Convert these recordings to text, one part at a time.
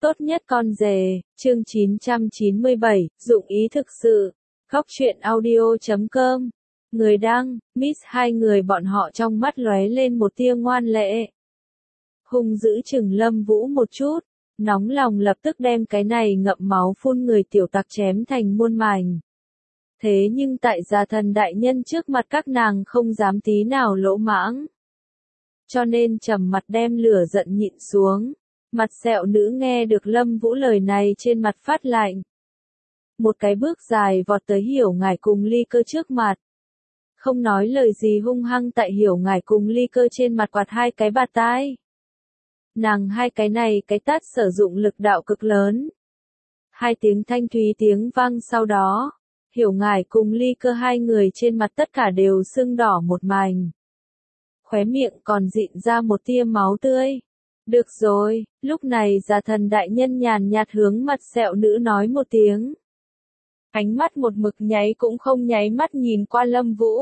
Tốt nhất con rể, chương 997, dụng ý thực sự. Góc truyện audio.com. Người đăng, Miss hai người bọn họ trong mắt lóe lên một tia ngoan lệ. Hung dữ chừng Lâm Vũ một chút, nóng lòng lập tức đem cái này ngậm máu phun người tiểu tặc chém thành muôn mảnh. Thế nhưng tại gia thần đại nhân trước mặt các nàng không dám tí nào lỗ mãng. Cho nên trầm mặt đem lửa giận nhịn xuống. Mặt sẹo nữ nghe được Lâm Vũ lời này trên mặt phát lạnh. Một cái bước dài vọt tới Hiểu Ngải cùng Ly Cơ trước mặt. Không nói lời gì hung hăng tại Hiểu Ngải cùng Ly Cơ trên mặt quạt hai cái bạt tai. Nàng hai cái này cái tát sử dụng lực đạo cực lớn. Hai tiếng thanh thúy tiếng vang sau đó, Hiểu Ngải cùng Ly Cơ hai người trên mặt tất cả đều sưng đỏ một mảnh. Khóe miệng còn dịn ra một tia máu tươi. Được rồi, lúc này gia thần đại nhân nhàn nhạt hướng mặt sẹo nữ nói một tiếng. Ánh mắt một mực nháy cũng không nháy mắt nhìn qua Lâm Vũ.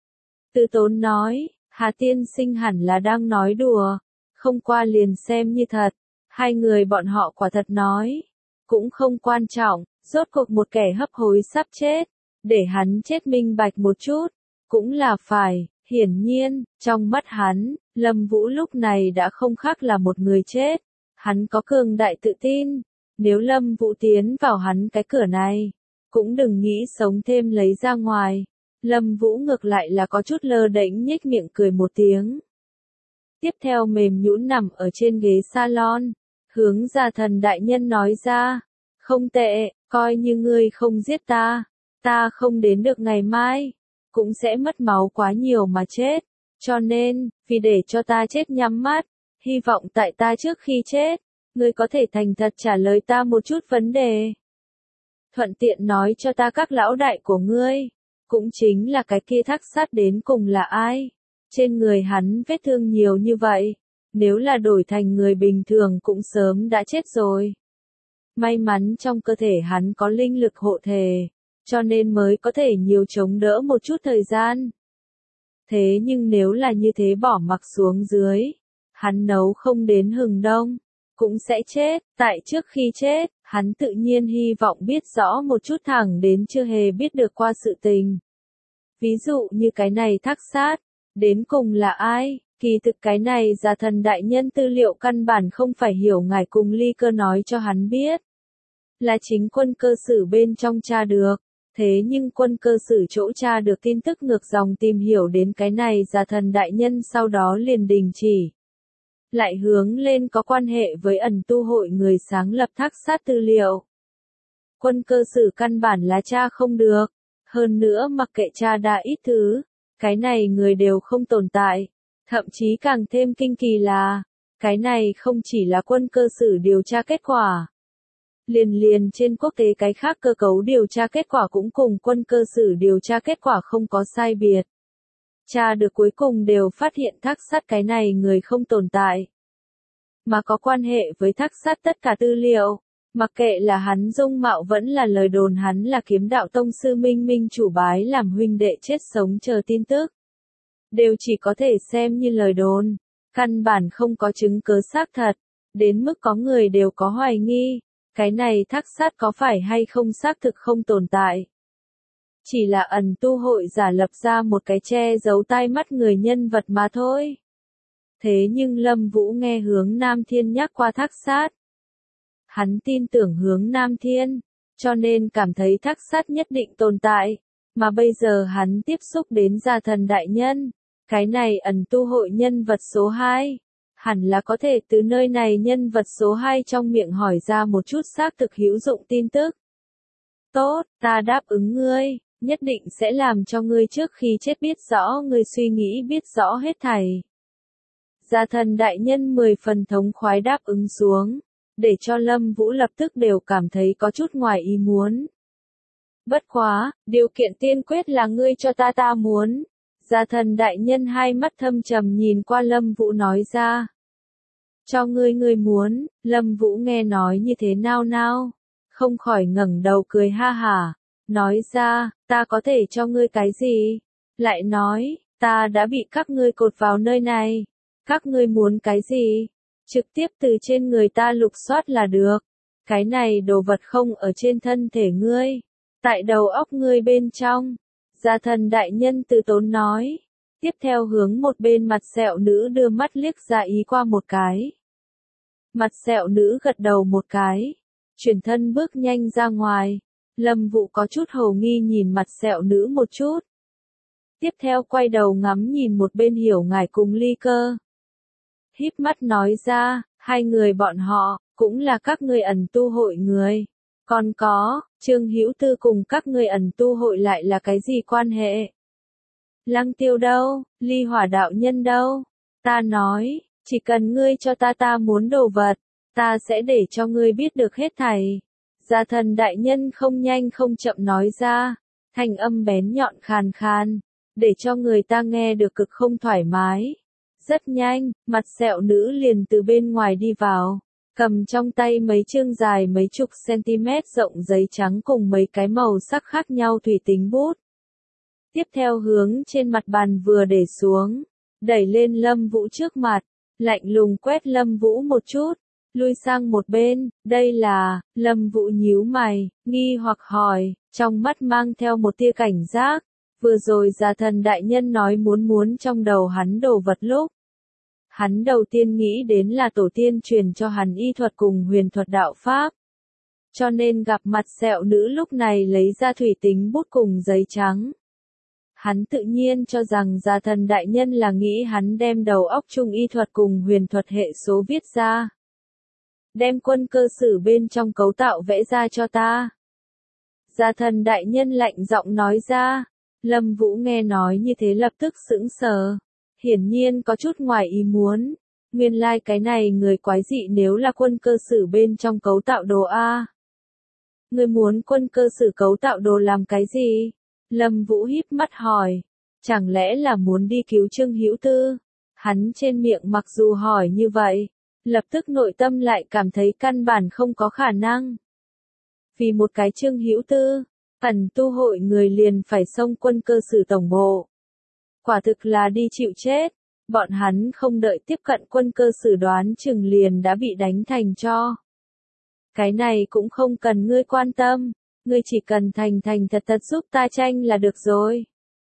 Từ tốn nói, Hà tiên sinh hẳn là đang nói đùa, không qua liền xem như thật. Hai người bọn họ quả thật nói, cũng không quan trọng, rốt cuộc một kẻ hấp hối sắp chết, để hắn chết minh bạch một chút, cũng là phải. Hiển nhiên, trong mắt hắn, Lâm Vũ lúc này đã không khác là một người chết. Hắn có cường đại tự tin. Nếu Lâm Vũ tiến vào hắn cái cửa này, cũng đừng nghĩ sống thêm lấy ra ngoài. Lâm Vũ ngược lại là có chút lơ đễnh nhếch miệng cười một tiếng. Tiếp theo mềm nhũn nằm ở trên ghế salon, hướng gia thần đại nhân nói ra. Không tệ, coi như ngươi không giết ta, ta không đến được ngày mai. Cũng sẽ mất máu quá nhiều mà chết, cho nên, vì để cho ta chết nhắm mắt, hy vọng tại ta trước khi chết, ngươi có thể thành thật trả lời ta một chút vấn đề. Thuận tiện nói cho ta các lão đại của ngươi, cũng chính là cái kia thác sát đến cùng là ai. Trên người hắn vết thương nhiều như vậy, nếu là đổi thành người bình thường cũng sớm đã chết rồi. May mắn trong cơ thể hắn có linh lực hộ thể, cho nên mới có thể nhiều chống đỡ một chút thời gian. Thế nhưng nếu là như thế bỏ mặc xuống dưới, hắn nấu không đến hừng đông, cũng sẽ chết. Tại trước khi chết, hắn tự nhiên hy vọng biết rõ một chút thẳng đến chưa hề biết được qua sự tình. Ví dụ như cái này thác sát, đến cùng là ai? Kỳ thực cái này gia thần đại nhân tư liệu căn bản không phải Hiểu Ngải cùng Ly Cơ nói cho hắn biết. Là chính quân cơ sử bên trong tra được. Thế nhưng quân cơ sử chỗ tra được tin tức ngược dòng tìm hiểu đến cái này gia thần đại nhân sau đó liền đình chỉ. Lại hướng lên có quan hệ với ẩn tu hội người sáng lập thác sát tư liệu. Quân cơ sử căn bản là tra không được. Hơn nữa mặc kệ tra đã ít thứ, cái này người đều không tồn tại. Thậm chí càng thêm kinh kỳ là, cái này không chỉ là quân cơ sử điều tra kết quả. Liền trên quốc tế cái khác cơ cấu điều tra kết quả cũng cùng quân cơ sử điều tra kết quả không có sai biệt. Tra được cuối cùng đều phát hiện thác sát cái này người không tồn tại. Mà có quan hệ với thác sát tất cả tư liệu, mặc kệ là hắn dung mạo vẫn là lời đồn hắn là kiếm đạo tông sư minh minh chủ bái làm huynh đệ chết sống chờ tin tức. Đều chỉ có thể xem như lời đồn, căn bản không có chứng cứ xác thật, đến mức có người đều có hoài nghi. Cái này thác sát có phải hay không xác thực không tồn tại. Chỉ là ẩn tu hội giả lập ra một cái che giấu tai mắt người nhân vật mà thôi. Thế nhưng Lâm Vũ nghe Hướng Nam Thiên nhắc qua thác sát. Hắn tin tưởng Hướng Nam Thiên, cho nên cảm thấy thác sát nhất định tồn tại. Mà bây giờ hắn tiếp xúc đến gia thần đại nhân. Cái này ẩn tu hội nhân vật số 2. Hẳn là có thể từ nơi này nhân vật số 2 trong miệng hỏi ra một chút xác thực hữu dụng tin tức. Tốt, ta đáp ứng ngươi, nhất định sẽ làm cho ngươi trước khi chết biết rõ ngươi suy nghĩ biết rõ hết thảy. Gia thần đại nhân 10 phần thống khoái đáp ứng xuống, để cho Lâm Vũ lập tức đều cảm thấy có chút ngoài ý muốn. Bất quá, điều kiện tiên quyết là ngươi cho ta muốn. Gia thần đại nhân hai mắt thâm trầm nhìn qua Lâm Vũ nói ra. Cho ngươi muốn, Lâm Vũ nghe nói như thế nào, không khỏi ngẩng đầu cười ha hả, nói ra, ta có thể cho ngươi cái gì? Lại nói, ta đã bị các ngươi cột vào nơi này, các ngươi muốn cái gì? trực tiếp từ trên người ta lục soát là được. Cái này đồ vật không ở trên thân thể ngươi, tại đầu óc ngươi bên trong. Gia thần đại nhân từ tốn nói. Tiếp theo hướng một bên mặt sẹo nữ đưa mắt liếc ra ý qua một cái. Mặt sẹo nữ gật đầu một cái, chuyển thân bước nhanh ra ngoài. Lâm Vũ có chút hồ nghi nhìn mặt sẹo nữ một chút. Tiếp theo quay đầu ngắm nhìn một bên Hiểu Ngải cùng Ly Cơ. Híp mắt nói ra, hai người bọn họ, cũng là các ngươi ẩn tu hội người. Còn có, Trương Hữu Tư cùng các ngươi ẩn tu hội lại là cái gì quan hệ? Lăng Tiêu đâu, Ly Hỏa đạo nhân đâu? Ta nói, chỉ cần ngươi cho ta muốn đồ vật, ta sẽ để cho ngươi biết được hết thảy. Gia thần đại nhân không nhanh không chậm nói ra, thanh âm bén nhọn khàn khàn, để cho người ta nghe được cực không thoải mái. Rất nhanh, mặt sẹo nữ liền từ bên ngoài đi vào, cầm trong tay mấy chương dài mấy chục cm rộng giấy trắng cùng mấy cái màu sắc khác nhau thủy tính bút. Tiếp theo hướng trên mặt bàn vừa để xuống, đẩy lên Lâm Vũ trước mặt, lạnh lùng quét Lâm Vũ một chút, lui sang một bên. Đây là, Lâm Vũ nhíu mày, nghi hoặc hỏi, trong mắt mang theo một tia cảnh giác. Vừa rồi Gia thần đại nhân nói muốn trong đầu hắn đồ vật lúc. Hắn đầu tiên nghĩ đến là tổ tiên truyền cho hắn y thuật cùng huyền thuật đạo pháp. Cho nên gặp mặt sẹo nữ lúc này lấy ra thủy tính bút cùng giấy trắng. Hắn tự nhiên cho rằng Gia thần đại nhân là nghĩ hắn đem đầu óc chung y thuật cùng huyền thuật hệ số viết ra. Đem quân cơ sử bên trong cấu tạo vẽ ra cho ta. Gia thần đại nhân lạnh giọng nói ra. Lâm Vũ nghe nói như thế lập tức sững sờ. Hiển nhiên có chút ngoài ý muốn. Nguyên lai cái này người quái dị nếu là quân cơ sử bên trong cấu tạo đồ A. Người muốn quân cơ sử cấu tạo đồ làm cái gì? Lâm Vũ híp mắt hỏi. Chẳng lẽ là muốn đi cứu Trương Hữu Tư? Hắn trên miệng mặc dù hỏi như vậy, lập tức nội tâm lại cảm thấy căn bản không có khả năng. Vì một cái Trương Hữu Tư, ẩn tu hội người liền phải xông quân cơ sử tổng bộ. Quả thực là đi chịu chết, bọn hắn không đợi tiếp cận quân cơ sử đoán chừng liền đã bị đánh thành tro. Cái này cũng không cần ngươi quan tâm, ngươi chỉ cần thành thật giúp ta tranh là được rồi.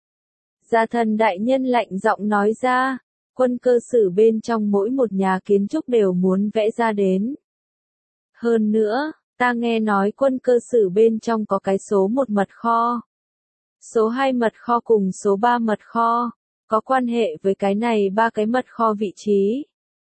Gia thần đại nhân lạnh giọng nói ra, quân cơ sử bên trong mỗi một nhà kiến trúc đều muốn vẽ ra đến. Hơn nữa, ta nghe nói quân cơ sử bên trong có cái số 1 mật kho. Số 2 mật kho cùng số 3 mật kho, có quan hệ với cái này 3 cái mật kho vị trí.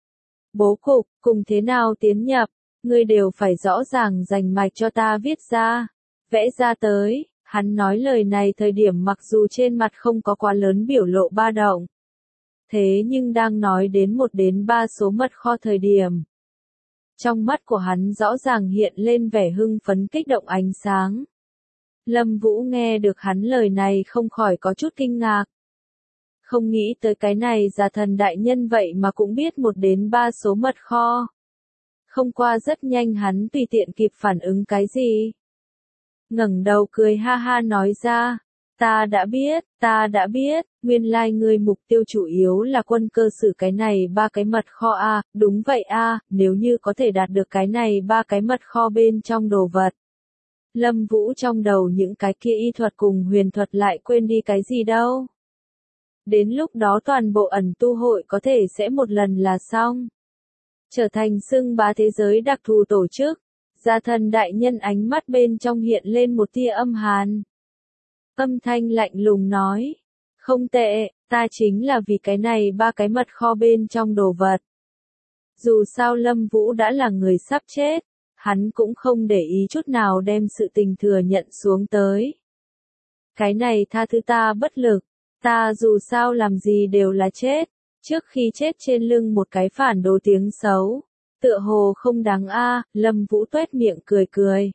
Bố cục, cùng thế nào tiến nhập, ngươi đều phải rõ ràng rành mạch cho ta viết ra, vẽ ra tới. Hắn nói lời này thời điểm mặc dù trên mặt không có quá lớn biểu lộ ba động. Thế nhưng đang nói đến 1 đến 3 số mật kho thời điểm. Trong mắt của hắn rõ ràng hiện lên vẻ hưng phấn kích động ánh sáng. Lâm Vũ nghe được hắn lời này không khỏi có chút kinh ngạc. Không nghĩ tới cái này Gia thần đại nhân vậy mà cũng biết 1 đến 3 số mật kho. Không qua rất nhanh hắn tùy tiện kịp phản ứng cái gì. Ngẩng đầu cười ha ha nói ra, ta đã biết, nguyên lai ngươi mục tiêu chủ yếu là quân cơ sử cái này 3 cái mật kho a, đúng vậy a, nếu như có thể đạt được cái này 3 cái mật kho bên trong đồ vật. Lâm Vũ trong đầu những cái kia y thuật cùng huyền thuật lại quên đi cái gì đâu. Đến lúc đó toàn bộ ẩn tu hội có thể sẽ một lần là xong. Trở thành xưng bá thế giới đặc thù tổ chức. Gia thần đại nhân ánh mắt bên trong hiện lên một tia âm hàn. Âm thanh lạnh lùng nói. Không tệ, ta chính là vì cái này 3 cái mật kho bên trong đồ vật. Dù sao Lâm Vũ đã là người sắp chết, hắn cũng không để ý chút nào đem sự tình thừa nhận xuống tới. Cái này tha thứ ta bất lực, ta dù sao làm gì đều là chết, trước khi chết trên lưng một cái phản đồ tiếng xấu. Tựa hồ không đáng a, Lâm Vũ tuét miệng cười cười.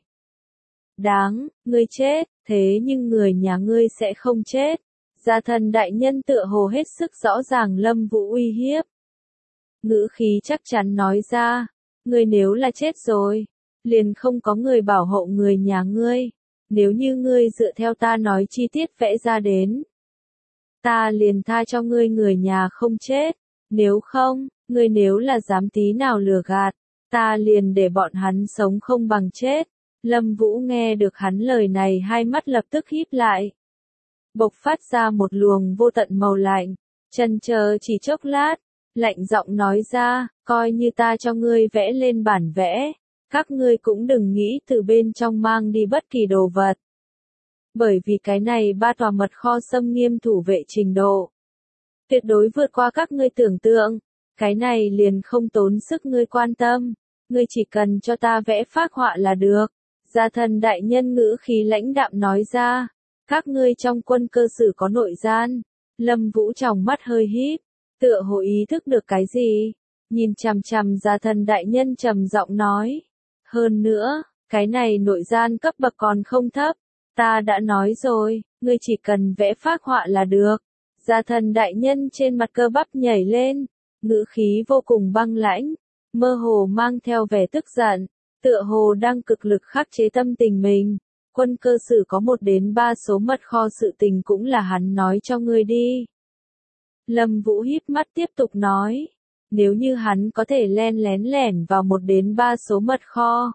Đáng, ngươi chết, thế nhưng người nhà ngươi sẽ không chết. Gia thần đại nhân tựa hồ hết sức rõ ràng Lâm Vũ uy hiếp. Ngữ khí chắc chắn nói ra, ngươi nếu là chết rồi, liền không có người bảo hộ người nhà ngươi. Nếu như ngươi dựa theo ta nói chi tiết vẽ ra đến, ta liền tha cho ngươi người nhà không chết. Nếu không, Ngươi nếu là dám tí nào lừa gạt, ta liền để bọn hắn sống không bằng chết. Lâm Vũ nghe được hắn lời này hai mắt lập tức híp lại. Bộc phát ra một luồng vô tận màu lạnh, chần chờ chỉ chốc lát, lạnh giọng nói ra, coi như ta cho ngươi vẽ lên bản vẽ, các ngươi cũng đừng nghĩ từ bên trong mang đi bất kỳ đồ vật. Bởi vì cái này 3 tòa mật kho xâm nghiêm thủ vệ trình độ. Tuyệt đối vượt qua các ngươi tưởng tượng, cái này liền không tốn sức ngươi quan tâm, ngươi chỉ cần cho ta vẽ phác họa là được. Gia thần đại nhân ngữ khí lãnh đạm nói ra, các ngươi trong quân cơ sử có nội gian. Lâm Vũ trong mắt hơi híp, tựa hồ ý thức được cái gì, nhìn chằm chằm gia thần đại nhân trầm giọng nói. Hơn nữa, cái này nội gian cấp bậc còn không thấp, ta đã nói rồi, ngươi chỉ cần vẽ phác họa là được. Gia thần đại nhân trên mặt cơ bắp nhảy lên, ngữ khí vô cùng băng lãnh, mơ hồ mang theo vẻ tức giận, tựa hồ đang cực lực khắc chế tâm tình mình. Quân cơ sử có 1 đến 3 số mật kho sự tình cũng là hắn nói cho ngươi đi. Lâm Vũ híp mắt tiếp tục nói, nếu như hắn có thể len lẻn vào 1 đến 3 số mật kho.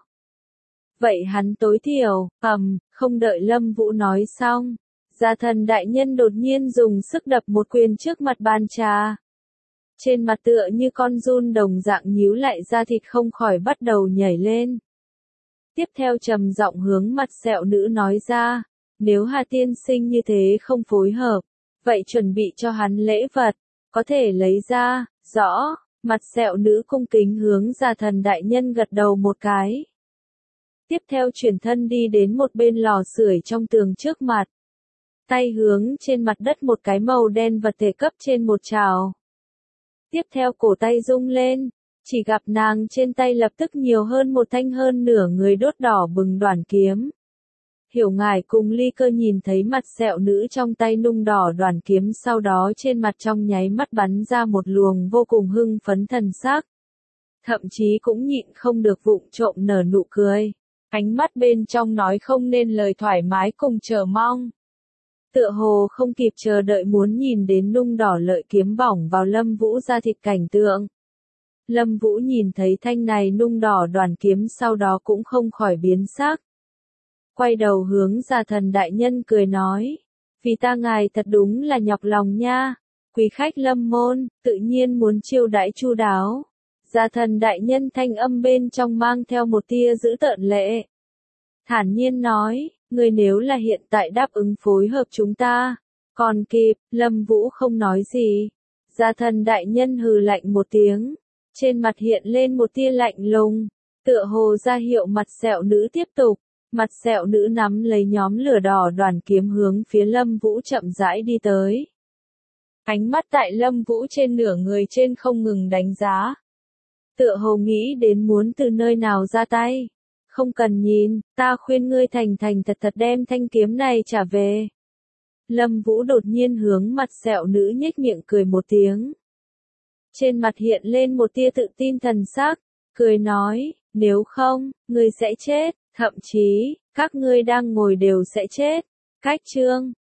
Vậy hắn tối thiểu, không đợi Lâm Vũ nói xong, gia thần đại nhân đột nhiên dùng sức đập một quyền trước mặt bàn trà. Trên mặt tựa như con giun đồng dạng nhíu lại da thịt không khỏi bắt đầu nhảy lên. Tiếp theo trầm giọng hướng mặt sẹo nữ nói ra, nếu Hà tiên sinh như thế không phối hợp, vậy chuẩn bị cho hắn lễ vật, có thể lấy ra, rõ, mặt sẹo nữ cung kính hướng gia thần đại nhân gật đầu một cái. Tiếp theo chuyển thân đi đến một bên lò sưởi trong tường trước mặt. Tay hướng trên mặt đất một cái màu đen vật thể cấp trên một trào. Tiếp theo cổ tay rung lên, chỉ gặp nàng trên tay lập tức nhiều hơn một thanh hơn nửa người đốt đỏ bừng đoản kiếm. Hiểu Ngải cùng Ly Cơ nhìn thấy mặt sẹo nữ trong tay nung đỏ đoản kiếm, sau đó trên mặt trong nháy mắt bắn ra một luồng vô cùng hưng phấn thần sắc. Thậm chí cũng nhịn không được vụng trộm nở nụ cười. Ánh mắt bên trong nói không nên lời thoải mái cùng chờ mong. Tựa hồ không kịp chờ đợi muốn nhìn đến nung đỏ lợi kiếm bỏng vào Lâm Vũ da thịt cảnh tượng. Lâm Vũ nhìn thấy thanh này nung đỏ đoàn kiếm sau đó cũng không khỏi biến sắc. Quay đầu hướng gia thần đại nhân cười nói, vì ta ngài thật đúng là nhọc lòng nha, quý khách Lâm môn, tự nhiên muốn chiêu đãi chu đáo. Gia thần đại nhân thanh âm bên trong mang theo một tia dữ tợn lệ. Thản nhiên nói, ngươi nếu là hiện tại đáp ứng phối hợp chúng ta, còn kịp. Lâm Vũ không nói gì. Gia thần đại nhân hừ lạnh một tiếng, trên mặt hiện lên một tia lạnh lùng, tựa hồ ra hiệu mặt sẹo nữ tiếp tục. Mặt sẹo nữ nắm lấy nhóm lửa đỏ đoàn kiếm hướng phía Lâm Vũ chậm rãi đi tới. Ánh mắt tại Lâm Vũ trên nửa người trên không ngừng đánh giá. Tựa hồ nghĩ đến muốn từ nơi nào ra tay. Không cần nhìn, ta khuyên ngươi thành thật thật đem thanh kiếm này trả về. Lâm Vũ đột nhiên hướng mặt sẹo nữ nhếch miệng cười một tiếng. Trên mặt hiện lên một tia tự tin thần sắc, cười nói, nếu không, ngươi sẽ chết, thậm chí, các ngươi đang ngồi đều sẽ chết. Cách chương